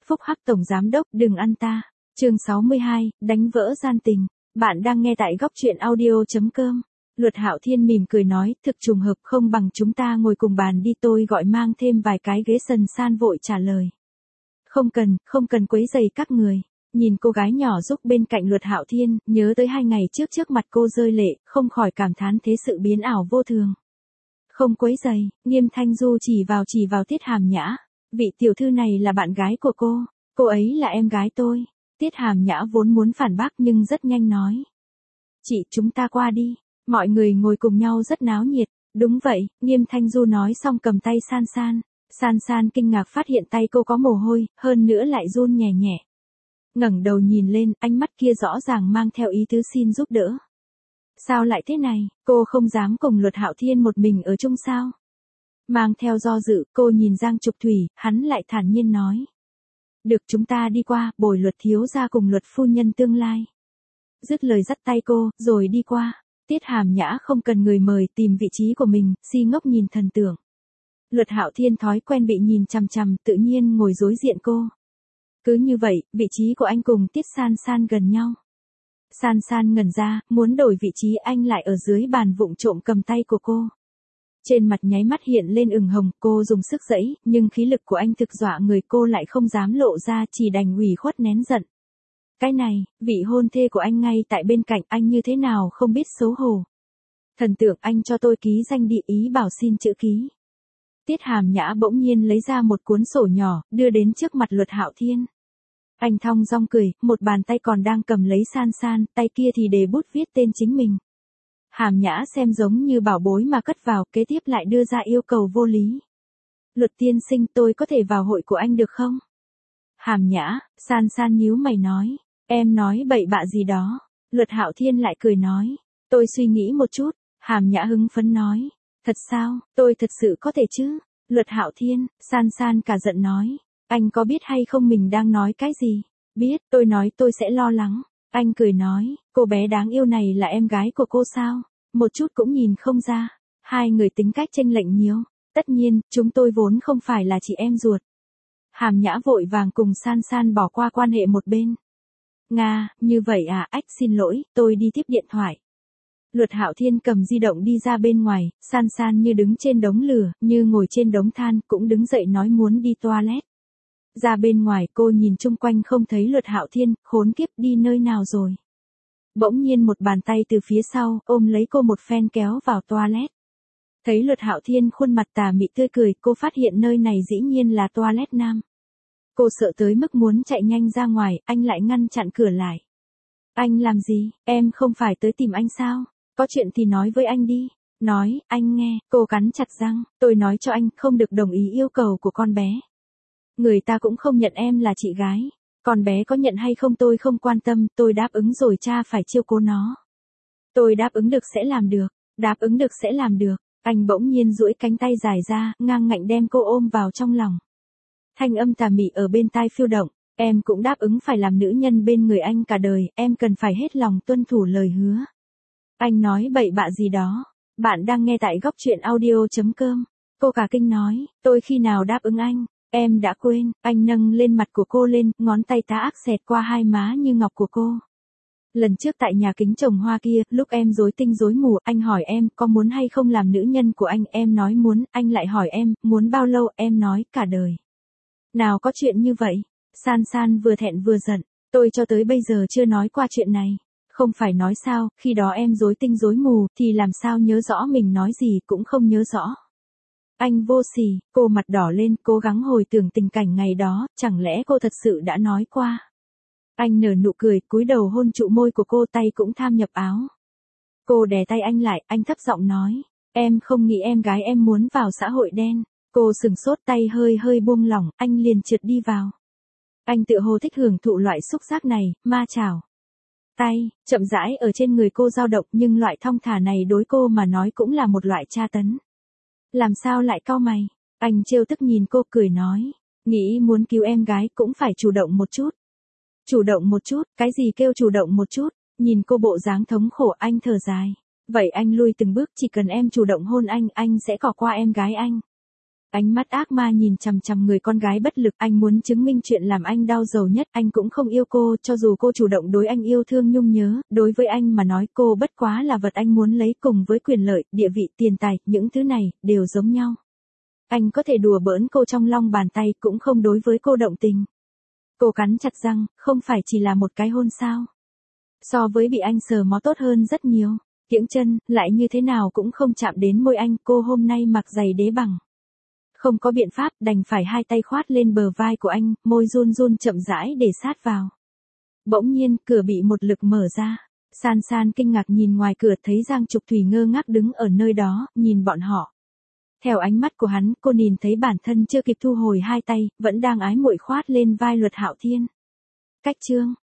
Phúc Hắc tổng giám đốc đừng ăn ta. Chương 62, đánh vỡ gian tình. Bạn đang nghe tại góc truyện audio.com. Luật Hạo Thiên mỉm cười nói, thực trùng hợp không bằng chúng ta ngồi cùng bàn đi, tôi gọi mang thêm vài cái ghế. Sần San vội trả lời. Không cần quấy rầy các người. Nhìn cô gái nhỏ giúp bên cạnh Luật Hạo Thiên, nhớ tới 2 ngày trước mặt cô rơi lệ, không khỏi cảm thán thế sự biến ảo vô thường. Không quấy rầy, Nghiêm Thanh Du chỉ vào Tiết Hàm Nhã. Vị tiểu thư này là bạn gái của cô ấy là em gái tôi. Tiết Hàm Nhã vốn muốn phản bác nhưng rất nhanh nói. Chị, chúng ta qua đi. Mọi người ngồi cùng nhau rất náo nhiệt. Đúng vậy, Nghiêm Thanh Du nói xong cầm tay San San. San San kinh ngạc phát hiện tay cô có mồ hôi, hơn nữa lại run nhẹ nhẹ. Ngẩng đầu nhìn lên, ánh mắt kia rõ ràng mang theo ý tứ xin giúp đỡ. Sao lại thế này, cô không dám cùng Luật Hạo Thiên một mình ở chung sao? Mang theo do dự, cô nhìn Giang Trục Thủy, hắn lại thản nhiên nói. Được, chúng ta đi qua, bồi Luật thiếu gia cùng Luật phu nhân tương lai. Dứt lời dắt tay cô, rồi đi qua. Tiết Hàm Nhã không cần người mời, tìm vị trí của mình, si ngốc nhìn thần tượng. Luật Hạo Thiên thói quen bị nhìn chằm chằm, tự nhiên ngồi đối diện cô. Cứ như vậy, vị trí của anh cùng Tiết San San gần nhau. San San ngẩn ra, muốn đổi vị trí, anh lại ở dưới bàn vụng trộm cầm tay của cô. Trên mặt nháy mắt hiện lên ửng hồng, cô dùng sức giãy, nhưng khí lực của anh thực dọa người, cô lại không dám lộ ra, chỉ đành ủy khuất nén giận. Cái này, vị hôn thê của anh ngay tại bên cạnh, anh như thế nào không biết xấu hổ. Thần tượng, anh cho tôi ký danh đi, ý bảo xin chữ ký. Tiết Hàm Nhã bỗng nhiên lấy ra một cuốn sổ nhỏ, đưa đến trước mặt Luật Hạo Thiên. Anh thong dong cười, một bàn tay còn đang cầm lấy San San, tay kia thì để bút viết tên chính mình. Hàm Nhã xem giống như bảo bối mà cất vào, kế tiếp lại đưa ra yêu cầu vô lý. Luật tiên sinh, tôi có thể vào hội của anh được không? Hàm Nhã, San San nhíu mày nói, em nói bậy bạ gì đó. Luật Hạo Thiên lại cười nói, tôi suy nghĩ một chút. Hàm Nhã hứng phấn nói, thật sao, tôi thật sự có thể chứ? Luật Hạo Thiên, San San cả giận nói, anh có biết hay không mình đang nói cái gì? Biết, tôi nói tôi sẽ lo lắng. Anh cười nói, cô bé đáng yêu này là em gái của cô sao? Một chút cũng nhìn không ra. Hai người tính cách chênh lệch nhiều. Tất nhiên, chúng tôi vốn không phải là chị em ruột. Hàm Nhã vội vàng cùng San San bỏ qua quan hệ một bên. Nga, như vậy à, ách xin lỗi, tôi đi tiếp điện thoại. Luật Hạo Thiên cầm di động đi ra bên ngoài, San San như đứng trên đống lửa, như ngồi trên đống than, cũng đứng dậy nói muốn đi toilet. Ra bên ngoài cô nhìn chung quanh không thấy Luật Hạo Thiên, khốn kiếp đi nơi nào rồi. Bỗng nhiên một bàn tay từ phía sau, ôm lấy cô một phen kéo vào toilet. Thấy Luật Hạo Thiên khuôn mặt tà mị tươi cười, cô phát hiện nơi này dĩ nhiên là toilet nam. Cô sợ tới mức muốn chạy nhanh ra ngoài, anh lại ngăn chặn cửa lại. Anh làm gì, em không phải tới tìm anh sao? Có chuyện thì nói với anh đi. Nói, anh nghe, cô cắn chặt răng, tôi nói cho anh không được đồng ý yêu cầu của con bé. Người ta cũng không nhận em là chị gái. Con bé có nhận hay không tôi không quan tâm, tôi đáp ứng rồi, cha phải chiêu cố nó. Tôi đáp ứng được sẽ làm được, đáp ứng được sẽ làm được. Anh bỗng nhiên duỗi cánh tay dài ra, ngang ngạnh đem cô ôm vào trong lòng. Thanh âm tà mị ở bên tai phiêu động, em cũng đáp ứng phải làm nữ nhân bên người anh cả đời, em cần phải hết lòng tuân thủ lời hứa. Anh nói bậy bạ gì đó, bạn đang nghe tại góc truyện audio.com. Cô cả kinh nói, tôi khi nào đáp ứng anh? Em đã quên. Anh nâng lên mặt của cô lên, ngón tay tà ác xẹt qua hai má như ngọc của cô. Lần trước tại nhà kính trồng hoa kia, lúc em rối tinh rối mù, anh hỏi em có muốn hay không làm nữ nhân của anh, em nói muốn, anh lại hỏi em, muốn bao lâu, em nói cả đời. Nào có chuyện như vậy. San San vừa thẹn vừa giận, tôi cho tới bây giờ chưa nói qua chuyện này. Không phải nói sao, khi đó em rối tinh rối mù, thì làm sao nhớ rõ mình nói gì cũng không nhớ rõ. Anh vô sỉ, cô mặt đỏ lên, cố gắng hồi tưởng tình cảnh ngày đó, chẳng lẽ cô thật sự đã nói qua. Anh nở nụ cười, cúi đầu hôn trụ môi của cô, tay cũng tham nhập áo. Cô đè tay anh lại, anh thấp giọng nói, em không nghĩ em gái em muốn vào xã hội đen. Cô sừng sốt, tay hơi buông lỏng, anh liền trượt đi vào. Anh tự hồ thích hưởng thụ loại xúc giác này, ma chảo. Tay, chậm rãi ở trên người cô dao động, nhưng loại thong thả này đối cô mà nói cũng là một loại tra tấn. Làm sao lại cau mày? Anh trêu tức nhìn cô cười nói, nghĩ muốn cứu em gái cũng phải chủ động một chút. Chủ động một chút, cái gì kêu chủ động một chút? Nhìn cô bộ dáng thống khổ, anh thở dài. Vậy anh lui từng bước, chỉ cần em chủ động hôn anh sẽ cỏ qua em gái anh. Ánh mắt ác ma nhìn chằm chằm người con gái bất lực, anh muốn chứng minh chuyện làm anh đau đầu nhất, anh cũng không yêu cô, cho dù cô chủ động đối anh yêu thương nhung nhớ, đối với anh mà nói cô bất quá là vật anh muốn lấy, cùng với quyền lợi, địa vị, tiền tài, những thứ này, đều giống nhau. Anh có thể đùa bỡn cô trong lòng bàn tay, cũng không đối với cô động tình. Cô cắn chặt răng, không phải chỉ là một cái hôn sao? So với bị anh sờ mó tốt hơn rất nhiều. Kiễng chân, lại như thế nào cũng không chạm đến môi anh, cô hôm nay mặc giày đế bằng. Không có biện pháp, đành phải hai tay khoát lên bờ vai của anh, môi run run chậm rãi để sát vào. Bỗng nhiên, cửa bị một lực mở ra. San San kinh ngạc nhìn ngoài cửa, thấy Giang Trục Thủy ngơ ngác đứng ở nơi đó, nhìn bọn họ. Theo ánh mắt của hắn, cô nhìn thấy bản thân chưa kịp thu hồi hai tay, vẫn đang ái muội khoát lên vai Luật Hạo Thiên. Cách chương